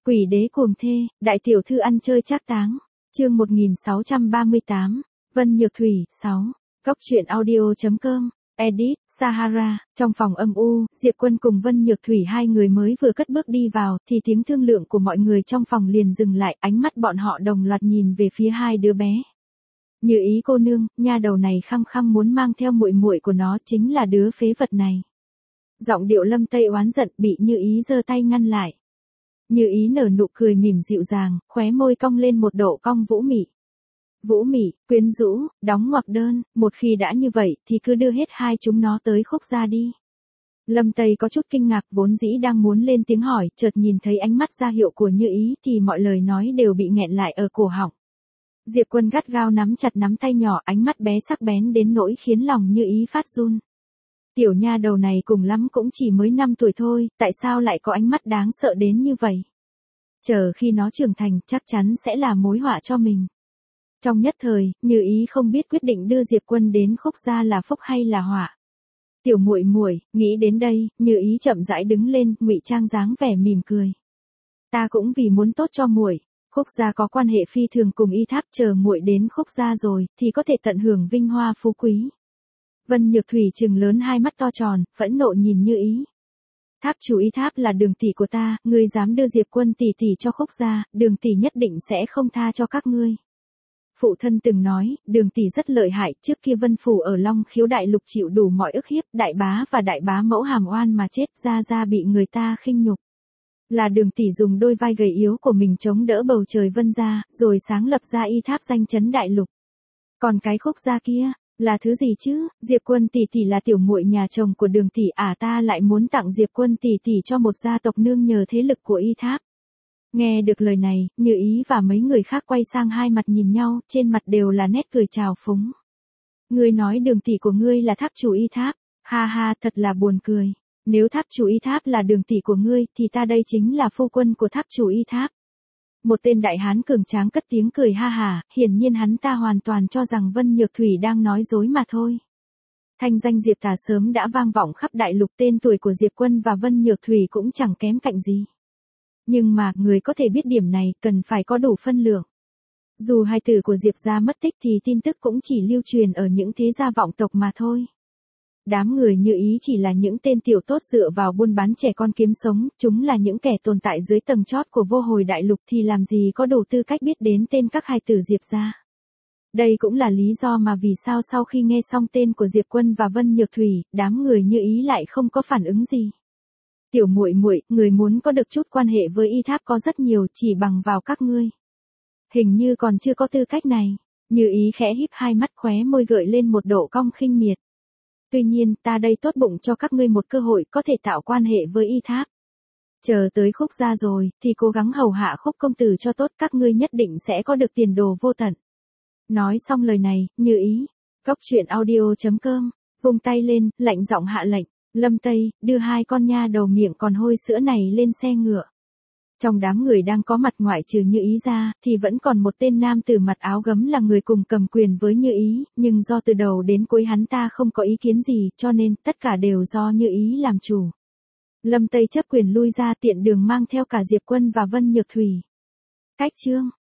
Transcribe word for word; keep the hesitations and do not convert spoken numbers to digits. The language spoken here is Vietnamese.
Quỷ đế cuồng thê, đại tiểu thư ăn chơi trác táng. Chương một nghìn sáu trăm ba mươi tám, Vân Nhược Thủy, sáu. Góc truyện audio chấm com, edit, Sahara. Trong phòng âm u, Diệp Quân cùng Vân Nhược Thủy hai người mới vừa cất bước đi vào, thì tiếng thương lượng của mọi người trong phòng liền dừng lại, ánh mắt bọn họ đồng loạt nhìn về phía hai đứa bé. Như Ý cô nương, nha đầu này khăng khăng muốn mang theo muội muội của nó, chính là đứa phế vật này. Giọng điệu Lâm Tây oán giận, bị Như Ý giơ tay ngăn lại. Như Ý nở nụ cười mỉm dịu dàng, khóe môi cong lên một độ cong vũ mị. Vũ mị, quyến rũ, đóng ngoặc đơn, một khi đã như vậy thì cứ đưa hết hai chúng nó tới Khúc gia đi. Lâm Tây có chút kinh ngạc, vốn dĩ đang muốn lên tiếng hỏi, chợt nhìn thấy ánh mắt ra hiệu của Như Ý thì mọi lời nói đều bị nghẹn lại ở cổ họng. Diệp Quân gắt gao nắm chặt nắm tay nhỏ, ánh mắt bé sắc bén đến nỗi khiến lòng Như Ý phát run. Tiểu nha đầu này cùng lắm cũng chỉ mới năm tuổi thôi, tại sao lại có ánh mắt đáng sợ đến như vậy? Chờ khi nó trưởng thành chắc chắn sẽ là mối họa cho mình. Trong nhất thời, Như Ý không biết quyết định đưa Diệp Quân đến Khúc gia là phúc hay là họa. Tiểu muội muội, nghĩ đến đây, Như Ý chậm rãi đứng lên, ngụy trang dáng vẻ mỉm cười. Ta cũng vì muốn tốt cho muội. Khúc gia có quan hệ phi thường cùng Y Tháp, chờ muội đến Khúc gia rồi thì có thể tận hưởng vinh hoa phú quý. Vân Nhược Thủy trừng lớn hai mắt to tròn, phẫn nộ nhìn Như Ý. Tháp chủ Y Tháp là Đường tỷ của ta, ngươi dám đưa Diệp Quân tỷ tỷ cho Khúc gia, Đường tỷ nhất định sẽ không tha cho các ngươi. Phụ thân từng nói, Đường tỷ rất lợi hại, trước kia Vân phủ ở Long Khiếu đại lục chịu đủ mọi ức hiếp, đại bá và đại bá mẫu hàm oan mà chết, ra ra bị người ta khinh nhục. Là Đường tỷ dùng đôi vai gầy yếu của mình chống đỡ bầu trời Vân gia, rồi sáng lập ra Y Tháp danh chấn đại lục. Còn cái Khúc gia kia, là thứ gì chứ? Diệp Quân tỷ tỷ là tiểu muội nhà chồng của Đường tỷ, à ta lại muốn tặng Diệp Quân tỷ tỷ cho một gia tộc nương nhờ thế lực của Y Tháp. Nghe được lời này, Như Ý và mấy người khác quay sang hai mặt nhìn nhau, trên mặt đều là nét cười trào phúng. Ngươi nói Đường tỷ của ngươi là tháp chủ Y Tháp, ha ha, thật là buồn cười. Nếu tháp chủ Y Tháp là Đường tỷ của ngươi, thì ta đây chính là phu quân của tháp chủ Y Tháp. Một tên đại hán cường tráng cất tiếng cười ha hả, hiển nhiên hắn ta hoàn toàn cho rằng Vân Nhược Thủy đang nói dối mà thôi. Thanh danh Diệp Tà sớm đã vang vọng khắp đại lục, tên tuổi của Diệp Quân và Vân Nhược Thủy cũng chẳng kém cạnh gì. Nhưng mà, người có thể biết điểm này, cần phải có đủ phân lượng. Dù hài tử của Diệp gia mất tích thì tin tức cũng chỉ lưu truyền ở những thế gia vọng tộc mà thôi. Đám người Như Ý chỉ là những tên tiểu tốt dựa vào buôn bán trẻ con kiếm sống, chúng là những kẻ tồn tại dưới tầng chót của vô hồi đại lục thì làm gì có đủ tư cách biết đến tên các hài tử Diệp gia. Đây cũng là lý do mà vì sao sau khi nghe xong tên của Diệp Quân và Vân Nhược Thủy, đám người Như Ý lại không có phản ứng gì. Tiểu muội muội, người muốn có được chút quan hệ với Y Tháp có rất nhiều, chỉ bằng vào các ngươi. Hình như còn chưa có tư cách này. Như Ý khẽ híp hai mắt, khóe môi gợi lên một độ cong khinh miệt. Tuy nhiên, ta đây tốt bụng cho các ngươi một cơ hội có thể tạo quan hệ với Y Tháp. Chờ tới Khúc gia rồi, thì cố gắng hầu hạ Khúc công tử cho tốt, các ngươi nhất định sẽ có được tiền đồ vô tận. Nói xong lời này, Như Ý, góc truyện audio chấm com, vung tay lên, lạnh giọng hạ lệnh. Lâm Tây, đưa hai con nha đầu miệng còn hôi sữa này lên xe ngựa. Trong đám người đang có mặt ngoại trừ Như Ý ra, thì vẫn còn một tên nam tử mặt áo gấm là người cùng cầm quyền với Như Ý, nhưng do từ đầu đến cuối hắn ta không có ý kiến gì, cho nên tất cả đều do Như Ý làm chủ. Lâm Tây chấp quyền lui ra, tiện đường mang theo cả Diệp Quân và Vân Nhược Thủy. Cách chương.